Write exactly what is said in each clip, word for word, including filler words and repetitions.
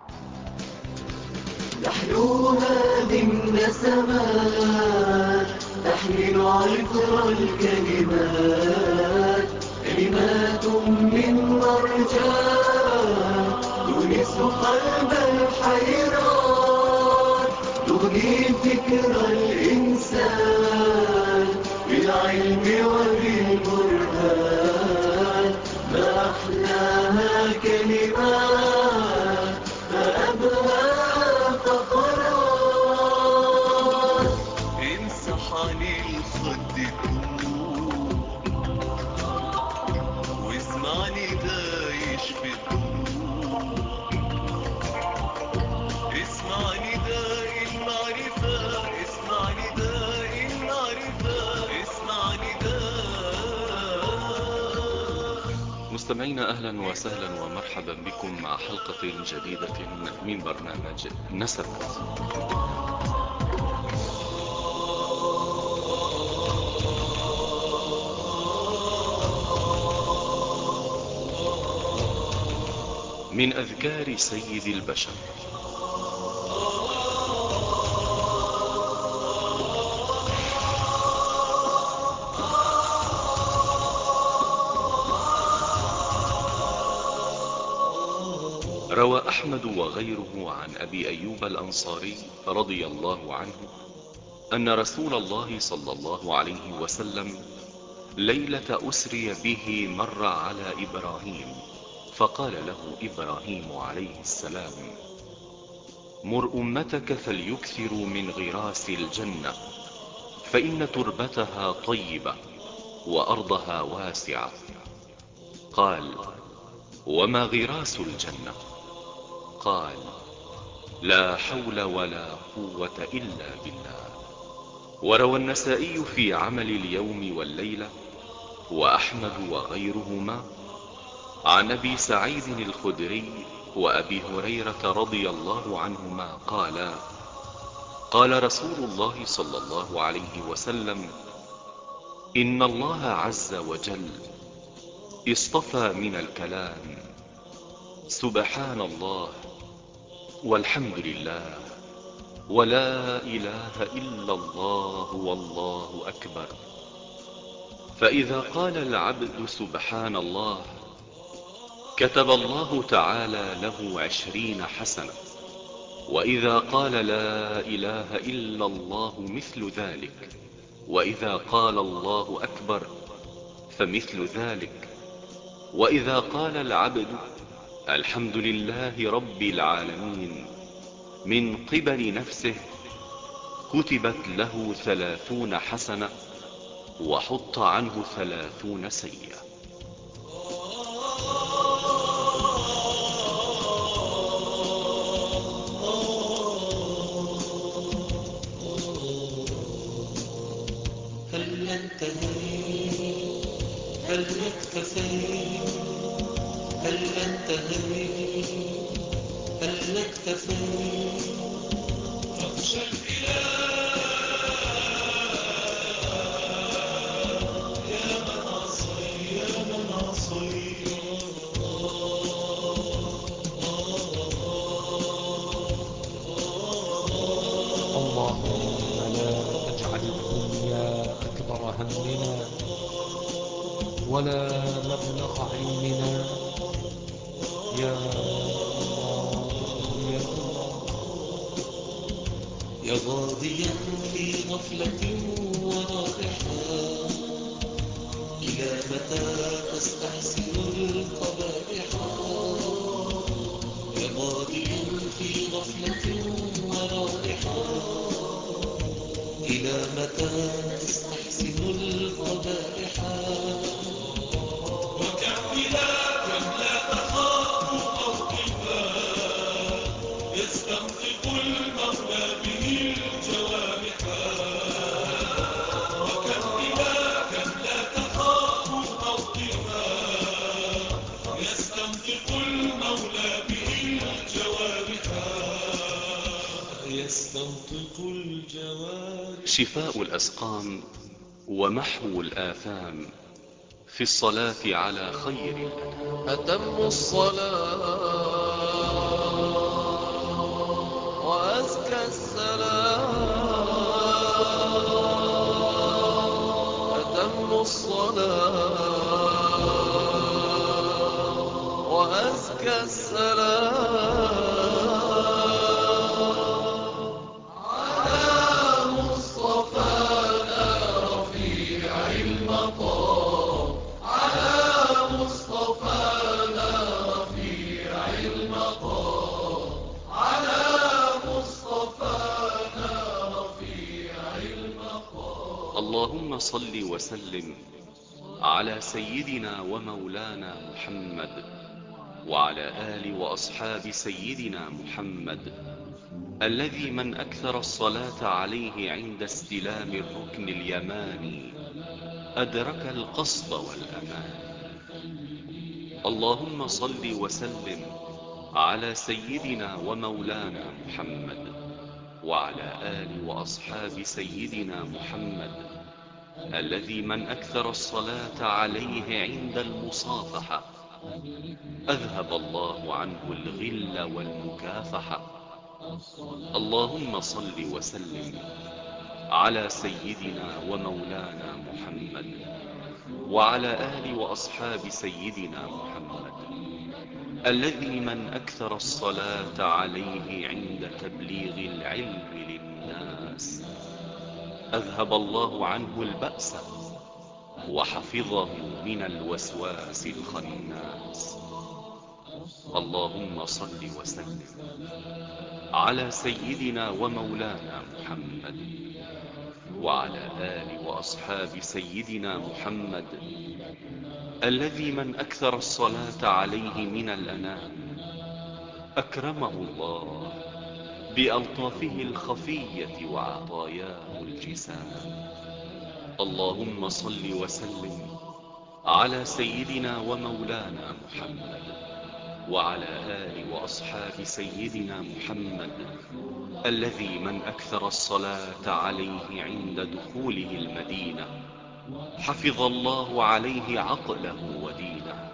نحلوها من نسمات تحمل عطر الكلمات، كلمات من مرجان تونس قلب الحيران، تغني فكر الإنسان بالعلم وبالبرهان. ما أحلاها كلمات، ما أبهاها فقرات. امسح عن الخد الدموع واسمعني ده يشفي الدموع، اسمعني ده المعرفة، اسمعني ده المعرفة، اسمعني ده. مستمعينا أهلا وسهلا ومرحبا بكم مع حلقة جديدة من برنامج نسمات. من أذكار سيد البشر. روى أحمد وغيره عن أبي أيوب الأنصاري رضي الله عنه أن رسول الله صلى الله عليه وسلم ليلة أسري به مر على إبراهيم، فقال له إبراهيم عليه السلام: مر أمتك فليكثروا من غراس الجنة، فإن تربتها طيبة وأرضها واسعة. قال: وما غراس الجنة؟ قال: لا حول ولا قوة إلا بالله. وروى النسائي في عمل اليوم والليلة وأحمد وغيرهما عن أبي سعيد الخدري وأبي هريرة رضي الله عنهما قالا: قال رسول الله صلى الله عليه وسلم: إن الله عز وجل اصطفى من الكلام سبحان الله والحمد لله ولا إله إلا الله والله أكبر. فإذا قال العبد سبحان الله كتب الله تعالى له عشرين حسنة، وإذا قال لا إله إلا الله مثل ذلك، وإذا قال الله أكبر فمثل ذلك، وإذا قال العبد الحمد لله رب العالمين من قبل نفسه كتبت له ثلاثون حسنة وحط عنه ثلاثون سيئة. هل انتهيت؟ هل اكتفيت؟ هل انتهيت؟ هل اكتفيت؟ فاخشى الإله يا من عصيت، يا من عصيت. اللهم لا تجعل الدنيا أكبر همنا ولا مبلغ علمنا، يا الله يا الله. يا غاديا في غفلة ورائحة، إلى متى تستحسن القبائح؟ يا غاديا في غفلة ورائحة، إلى متى تستحسن القبائح؟ وكم إله لا تخاف موقفا، يستنطق المولى به الجوارح. وكم إله لا تخاف موقفا، يستنطق المولى به الجوارح، يستنطق الجوارح. شفاء الأسقام ومحو الآثام في الصلاة على خير الأنام. أتم الصلاة اللهم صل وسلم على سيدنا ومولانا محمد وعلى آل وأصحاب سيدنا محمد الذي من أكثر الصلاة عليه عند استلام الركن اليماني أدرك القصد والأمان. اللهم صل وسلم على سيدنا ومولانا محمد وعلى آل وأصحاب سيدنا محمد الذي من أكثر الصلاة عليه عند المصافحة أذهب الله عنه الغل والمكافحة. اللهم صل وسلم على سيدنا ومولانا محمد وعلى آل وأصحاب سيدنا محمد الذي من أكثر الصلاة عليه عند تبليغ العلم للناس أذهب الله عنه البأس وحفظه من الوسواس الخناس. اللهم صل وسلم على سيدنا ومولانا محمد وعلى آل وأصحاب سيدنا محمد الذي من أكثر الصلاة عليه من الأنام أكرمه الله بألطافه الخفية وعطاياه الجسام. اللهم صل وسلم على سيدنا ومولانا محمد وعلى آل وأصحاب سيدنا محمد الذي من أكثر الصلاة عليه عند دخوله المدينة حفظ الله عليه عقله ودينه.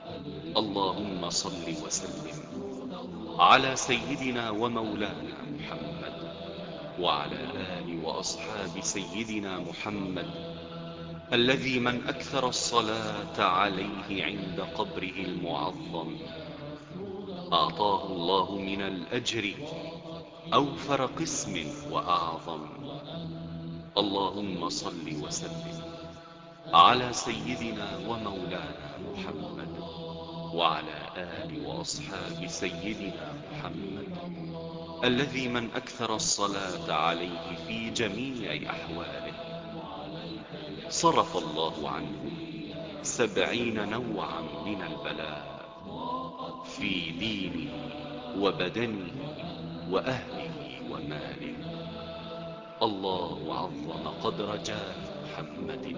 اللهم صل وسلم على سيدنا ومولانا محمد وعلى آل وأصحاب سيدنا محمد الذي من أكثر الصلاة عليه عند قبره المعظم أعطاه الله من الأجر أوفر قسم وأعظم. اللهم صل وسلم على سيدنا ومولانا محمد وعلى آل وأصحاب سيدنا محمد الذي من أكثر الصلاة عليه في جميع أحواله صرف الله عنه سبعين نوعا من البلاء في دينه وبدنه وأهله وماله. الله عظم قدر جاه محمد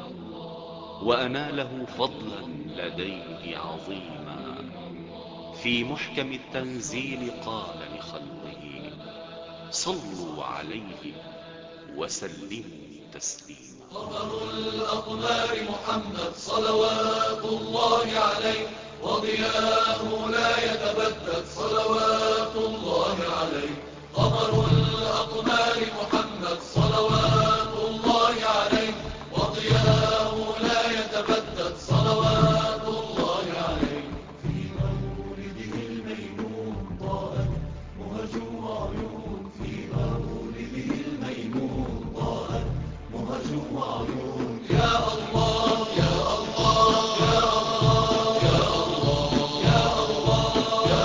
وأناله فضلا لديه عظيما. في محكم التنزيل قال لخلقه صلوا عليه وسلموا تسليما. قمر الأقمار محمد صلوات الله عليه وضياءه لا يتبدد صلوات الله عليه. قمر الأقمار محمد صلوات الله عليه وضياءه لا يتبدد صلوات الله عليه. في مولده الميمون ضاءت مهج وعيون في مولده الميمون ضاءت مهج وعيون. يا الله يا الله يا الله يا الله يا الله يا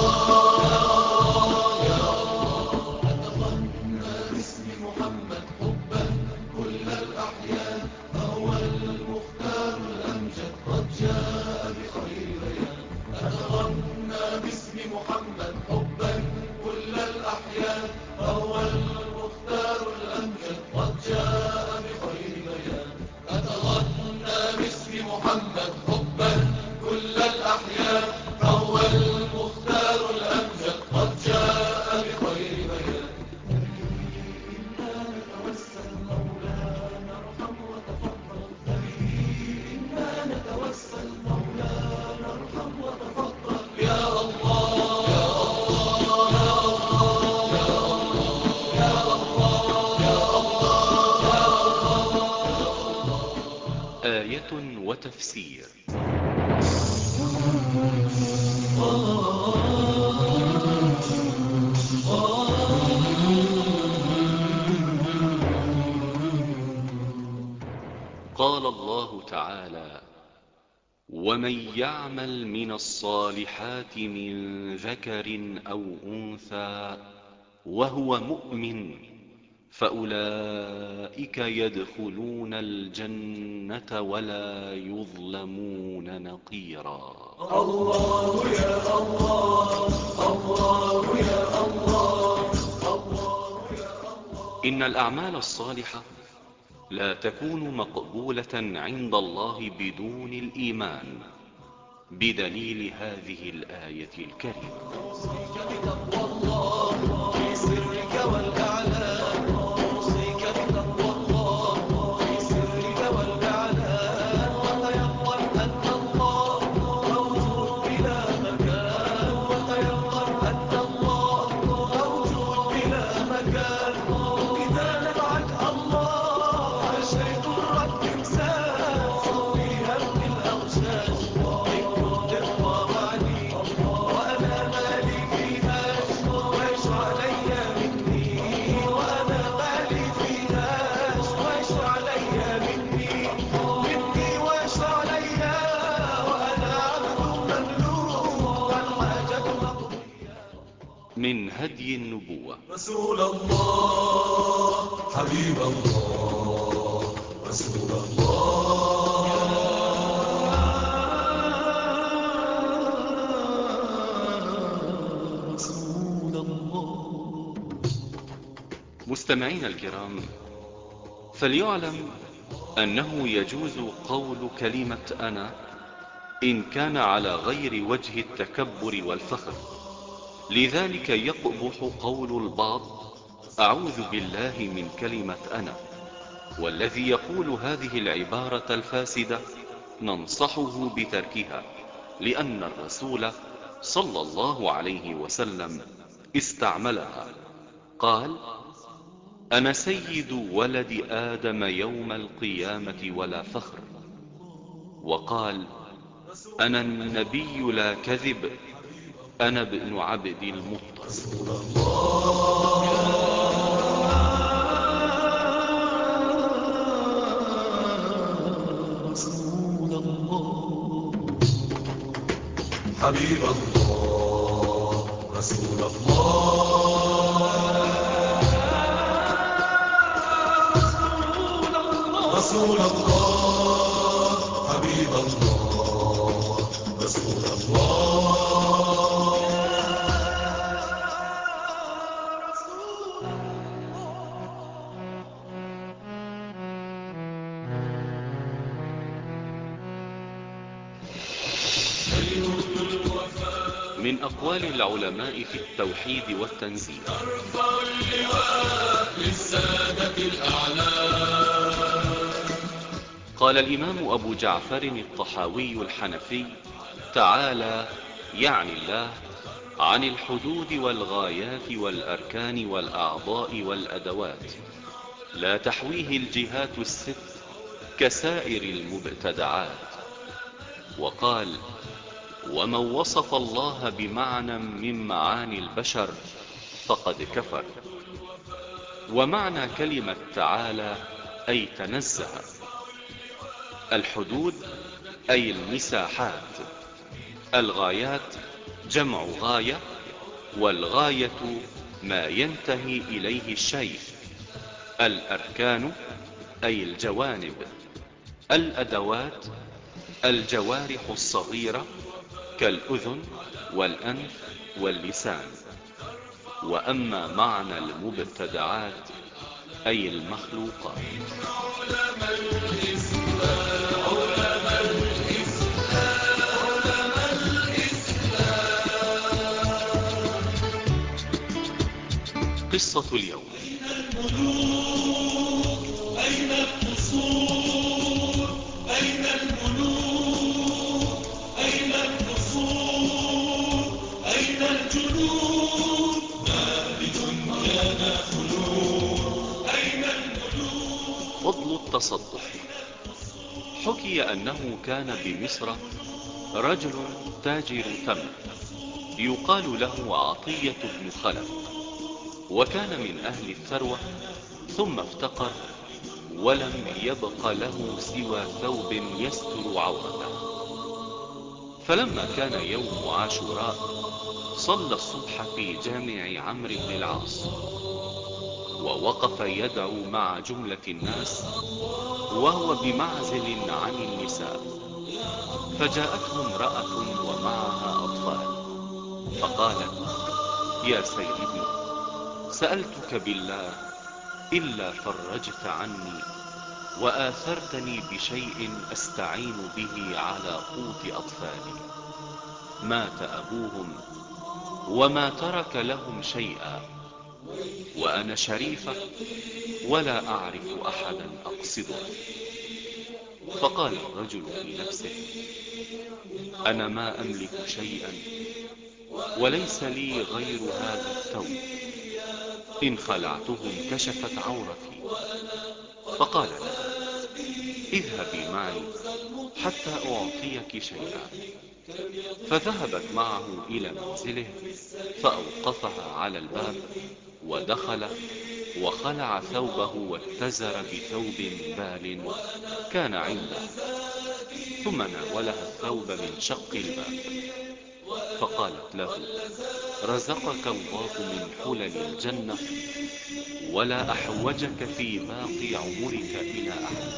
الله يا الله. أتغنى باسم محمد حبا كل الأحيان فهو المختار الأمجد قد جاء بخير بيان. أتغنى باسم محمد حبا كل الأحيان فهو المختار الأمجد قد جاء بخير بيان. أتغنى باسم محمد حبا كل الأحيان فهو المختار الأمجد قد جاء بخير بيان. إنا نتوسل مولانا ارحم وتفضل إنا نتوسل مولانا ارحم وتفضل. يا الله يا الله يا الله يا الله يا الله يا الله يا الله. آية وتفسير. آه ومن يعمل من الصالحات من ذكر أو أنثى وهو مؤمن فأولئك يدخلون الجنة ولا يظلمون نقيرا. الله يا الله، الله يا الله، الله يا الله. إن الأعمال الصالحة لا تكون مقبولة عند الله بدون الإيمان، بدليل هذه الآية الكريمة: أوصيك بتقوى الله في سرك والإعلان، أوصيك بتقوى الله في سرك والإعلان، وتيقن أن الله موجود بلا مكان، وتيقن أن الله موجود بلا مكان. إذا نبعك الله عشيت الرب إنسان، صوفيها من الأغشاش إن كنت تطاوعني، وأنا مالي فيهاش وإيش علي مني، وأنا مالي فيهاش وإيش علي مني، مني وإيش علي، وأنا عبد مملوك والحاجة مقضية. من هدي النبوة. رسول الله حبيب الله، رسول الله رسول الله. مستمعين الكرام، فليعلم أنه يجوز قول كلمة أنا إن كان على غير وجه التكبر والفخر، لذلك يقبح قول البعض أعوذ بالله من كلمة أنا، والذي يقول هذه العبارة الفاسدة ننصحه بتركها، لأن الرسول صلى الله عليه وسلم استعملها. قال: أنا سيد ولد آدم يوم القيامة ولا فخر. وقال: أنا النبي لا كذب، أنا ابن عبد المطلب. رسول الله حبيب الله، رسول الله رسول الله حبيب الله، رسول الله. من أقوال العلماء في التوحيد والتنزيل: ترفع اللواء للسادة الأعلام. قال الإمام أبو جعفر الطحاوي الحنفي تعالى يعني الله عن الحدود والغايات والأركان والأعضاء والأدوات لا تحويه الجهات الست كسائر المبتدعات. وقال: ومن وصف الله بمعنى من معاني البشر فقد كفر. ومعنى كلمة تعالى أي تنزه. الحدود أي المساحات. الغايات جمع غاية، والغاية ما ينتهي إليه الشيء. الأركان أي الجوانب. الأدوات الجوارح الصغيرة كالأذن والأنف واللسان. وأما معنى المبتدعات أي المخلوقات. علماء الإسلام علماء الإسلام علماء الإسلام. قصة اليوم: أين الملوك أين القصور، أين الملوك أين القصور، أين الجنود، ما بدنيانا خلود، أين الملوك. فضل التصدق. حكي أنه كان بمصر رجل تاجر تمر يقال له عطية بن خلف، وكان من أهل الثروة، ثم افتقر ولم يبق له سوى ثوب يستر عورته، فلما كان يوم عاشوراء صلى الصبح في جامع عمرو بن العاص، ووقف يدعو مع جملة الناس وهو بمعزل عن النساء. فجاءته امرأة ومعها أطفال فقالت: يا سيدي، سألتك بالله إلا فرجت عني وآثرتني بشيء أستعين به على قوت أطفالي. مات أبوهم وما ترك لهم شيئا، وأنا شريفة ولا أعرف أحدا أقصده. فقال الرجل في نفسه: أنا ما أملك شيئا وليس لي غير هذا الثوب، إن خلعته انكشفت عورتي. فقال لها: اذهبي معي حتى أعطيك شيئا. فذهبت معه إلى منزله فأوقفها على الباب ودخل وخلع ثوبه واتزر بثوب بال كان عنده، ثم ناولها الثوب من شق الباب. فقالت له: رزقك الله من حلل الجنة ولا أحوجك في باقي عمرك إلى أحد.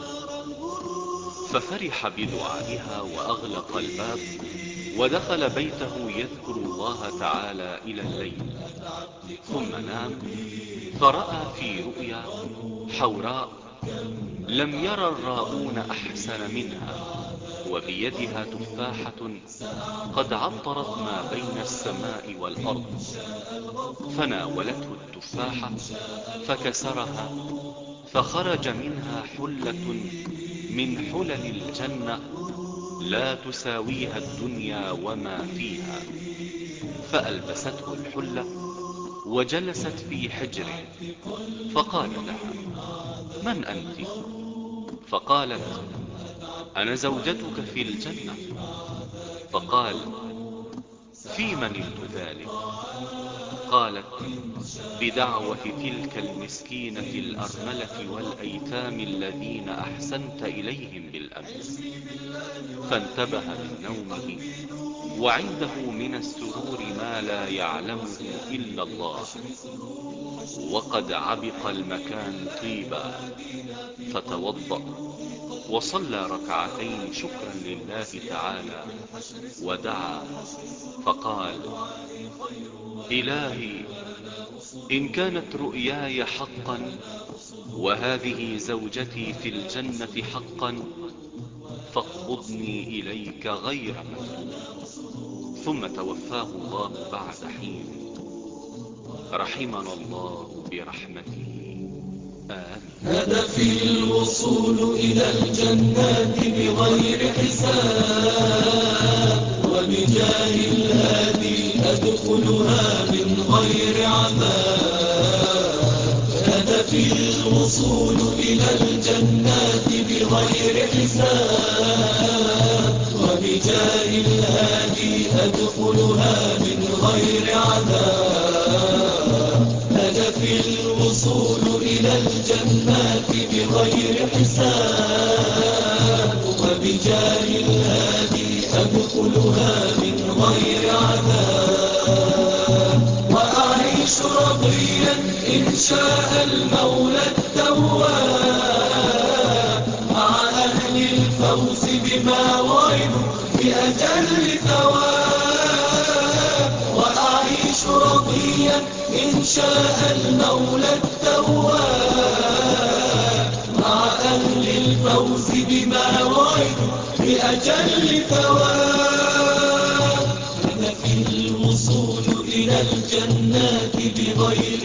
ففرح بدعائها وأغلق الباب ودخل بيته يذكر الله تعالى إلى الليل. ثم نام فرأى في رؤيا حوراء لم يرى الراؤون أحسن منها، وبيدها تفاحة قد عطرت ما بين السماء والأرض. فناولته التفاحة فكسرها فخرج منها حلة من حلل الجنة لا تساويها الدنيا وما فيها. فألبسته الحلة وجلست في حجره. فقال لها: من أنت؟ فقالت: أنا زوجتك في الجنة. فقال: في من نلت ذلك؟ قالت: بدعوة تلك المسكينة الأرملة والأيتام الذين أحسنت إليهم بالأمس. فانتبه من نومه وعنده من السرور ما لا يعلمه إلا الله، وقد عبق المكان طيبا. فتوضأ وصلى ركعتين شكرا لله تعالى ودعا فقال: إلهي، إن كانت رؤياي حقا وهذه زوجتي في الجنة حقا فاقبضني إليك غير مفتون. ثم توفاه الله بعد حين. رحمنا الله برحمته، آمين. هدفي الوصول إلى الجنات بغير حساب، وبجاه الهادي أدخلها من غير عذاب. هدفي الوصول إلى الجنات بغير حساب، وبجاه الهادي أدخلها من غير عذاب. هدفي الوصول إلى الجنات بغير حساب، وبجاه الهادي أدخلها من غير عذاب. وأعيش رضيا إن شاء المولى التواب، مع أهل الفوز بما وعدوا بأجل ثواب. وأعيش رضيا إن شاء المولى التواب، مع أهل الفوز بما وعدوا بأجل ثواب. هدفي الوصول إلى الجنات بغير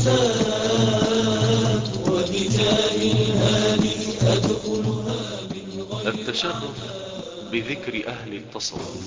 حساب، وبجاه الهادي أدخلها من غير التشرف بذكر أهل التصوف.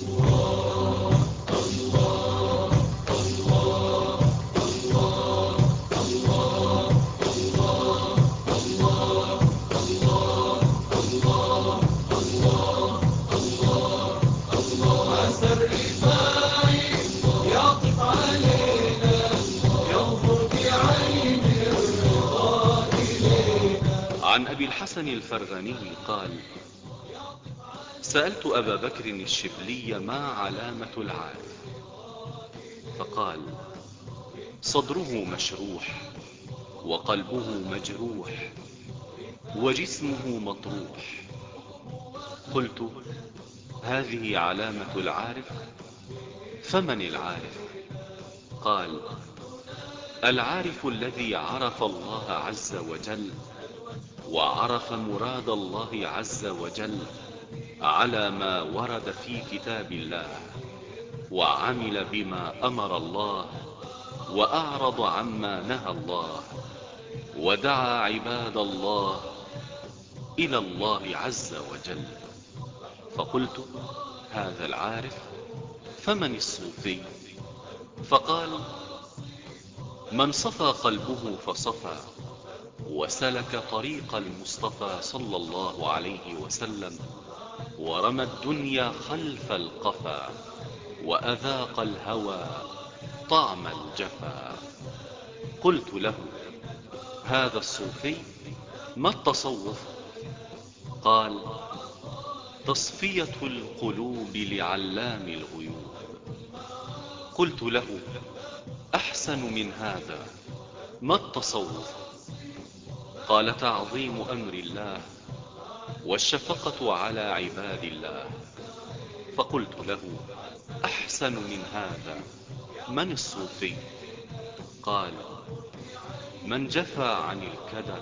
عن أبي الحسن الفرغاني قال: سألت أبا بكر الشبلي ما علامة العارف؟ فقال: صدره مشروح، وقلبه مجروح، وجسمه مطروح. قلت: هذه علامة العارف؟ فمن العارف؟ قال: العارف الذي عرف الله عز وجل، وعرف مراد الله عز وجل على ما ورد في كتاب الله، وعمل بما أمر الله، وأعرض عما نهى الله، ودعا عباد الله إلى الله عز وجل. فقلت: هذا العارف. فمن الصوفي؟ فقال: من صفى قلبه فصفى، وسلك طريق المصطفى صلى الله عليه وسلم، ورمى الدنيا خلف القفا، وأذاق الهوى طعم الجفا. قلت له: هذا الصوفي. ما التصوف؟ قال: تصفية القلوب لعلام الغيوب. قلت له: أحسن من هذا ما التصوف؟ قال: تعظيم أمر الله، والشفقة على عباد الله. فقلت له: أحسن من هذا من الصوفي؟ قال: من جفى عن الكدر،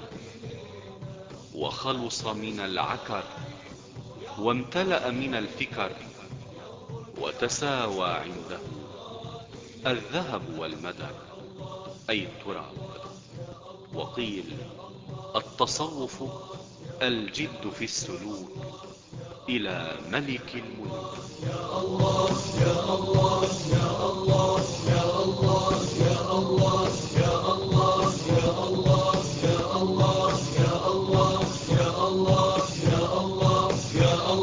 وخلص من العكر، وامتلأ من الفكر، وتساوى عنده الذهب والمدر، أي التراب. وقيل: التصوف الجد في السلوك إلى ملك الملوك. يا الله يا الله يا الله يا الله يا الله يا الله يا الله يا الله يا الله يا الله يا الله يا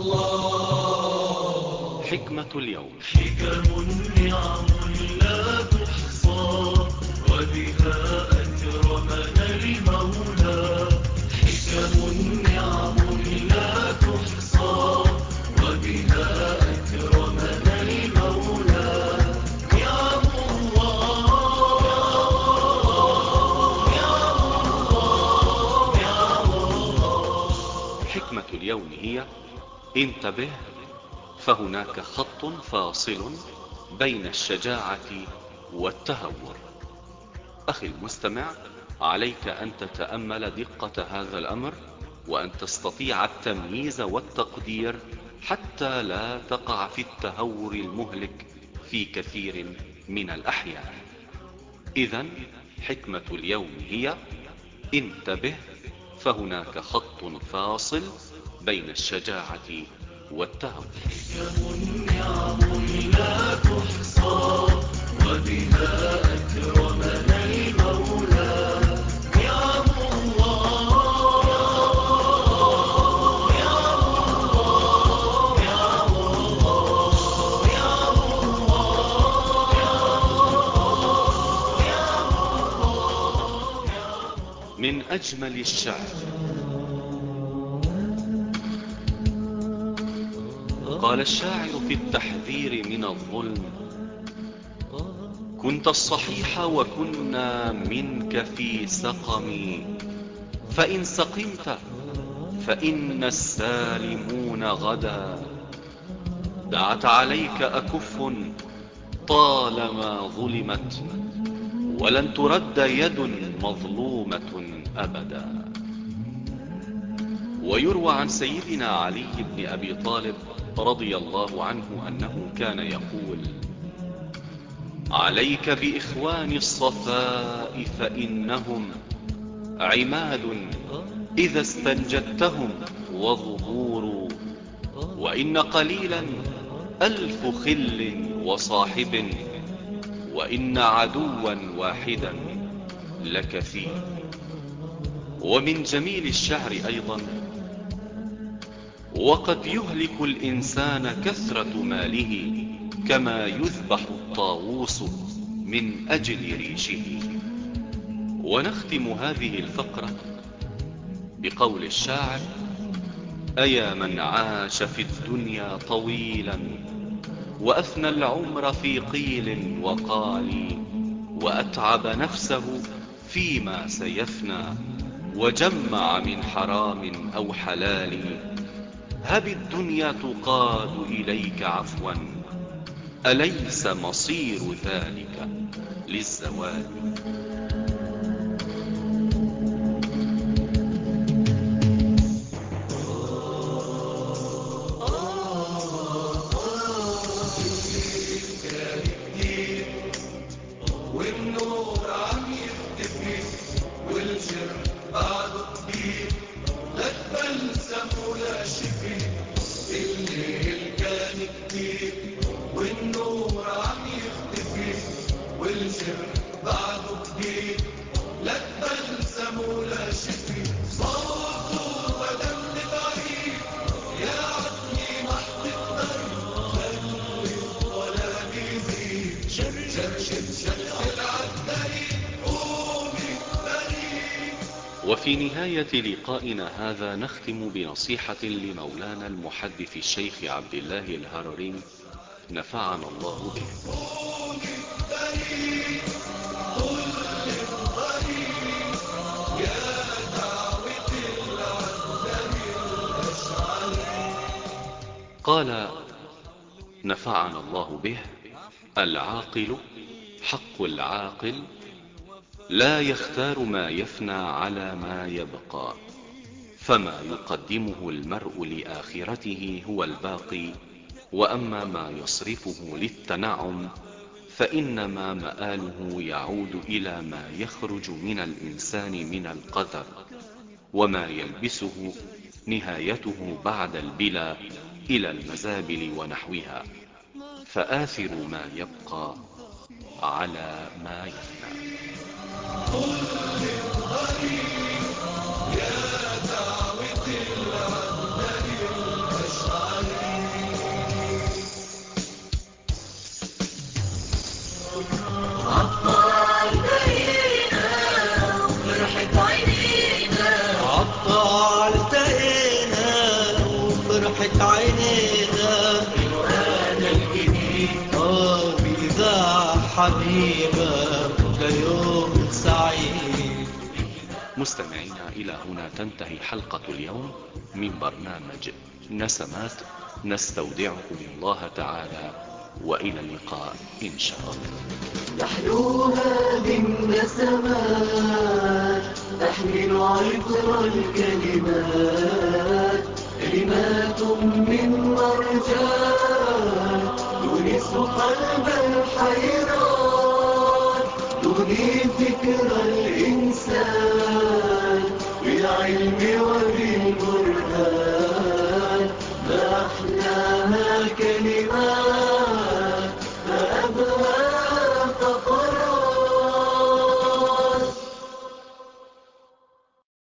الله. حكمة اليوم: حكم نعم لا تحصى، وبها أكرمنا المولى. حكم نعم لا تحصى، وبها أكرمنا المولى. نعم الله نعم الله نعم الله. حكمة اليوم هي: انتبه، فهناك خط فاصل بين الشجاعة والتهور. أخي المستمع، عليك أن تتأمل دقة هذا الأمر، وأن تستطيع التمييز والتقدير حتى لا تقع في التهور المهلك في كثير من الأحيان. إذن حكمة اليوم هي: انتبه، فهناك خط فاصل بين الشجاعة والتهور. حكم نعم لا تحصى، وبها أكرمنا المولى. نعم الله نعم الله نعم الله نعم الله نعم الله. من أجمل الشعر: قال الشاعر في التحذير من الظلم: كنت الصحيح وكنا منك في سقم، فإن سقمت فإن السالمون غدا. دعت عليك أكف طالما ظلمت، ولن ترد يد مظلومة أبدا. ويروى عن سيدنا علي بن أبي طالب رضي الله عنه أنه كان يقول: عليك بإخوان الصفاء، فإنهم عماد إذا استنجدتهم وظهور، وإن قليلا ألف خل وصاحب، وإن عدوا واحدا لكثير. ومن جميل الشعر أيضا: وقد يهلك الإنسان كثرة ماله، كما يذبح الطاووس من أجل ريشه. ونختم هذه الفقرة بقول الشاعر: أيا من عاش في الدنيا طويلا وأفنى العمر في قيل وقال، وأتعب نفسه فيما سيفنى، وجمع من حرام أو حلال. هب الدنيا تقاد إليك عفوا، أليس مصير ذلك للزوال؟ والنور عم يختفي والجرح بعده كبير، لا تبلسم ولا شفي. الليل كان كتير والنور عم يختفي والجرح بعده كبير، لا تبلسم ولا شفي. صوته بدا من بعيد يا عتمي محط الدرب، خلي الظلام يزيد. شرشر شرشر العدري قومي فريد. وفي نهاية لقائنا هذا نختم بنصيحة لمولانا المحدث الشيخ عبد الله الهرري نفعنا الله به. قال نفعنا الله به: العاقل حق العاقل لا يختار ما يفنى على ما يبقى، فما يقدمه المرء لآخرته هو الباقي، وأما ما يصرفه للتنعم فإنما مآله يعود إلى ما يخرج من الإنسان من القذر، وما يلبسه نهايته بعد البلا إلى المزابل ونحوها، فآثر ما يبقى على ما يفنى. عطال تقينا وفرحت عينينا الوهاد الجديد آه بإذاعة حبيبة ليوم سعيد. مستمعينا، إلى هنا تنتهي حلقة اليوم من برنامج نسمات، نستودعكم الله تعالى وإلى اللقاء إن شاء الله. نحن هذه النسمات تحمل عطر الكلمات، كلمات من مرجان تونس قلب الحيران، تغني فكر الإنسان بالعلم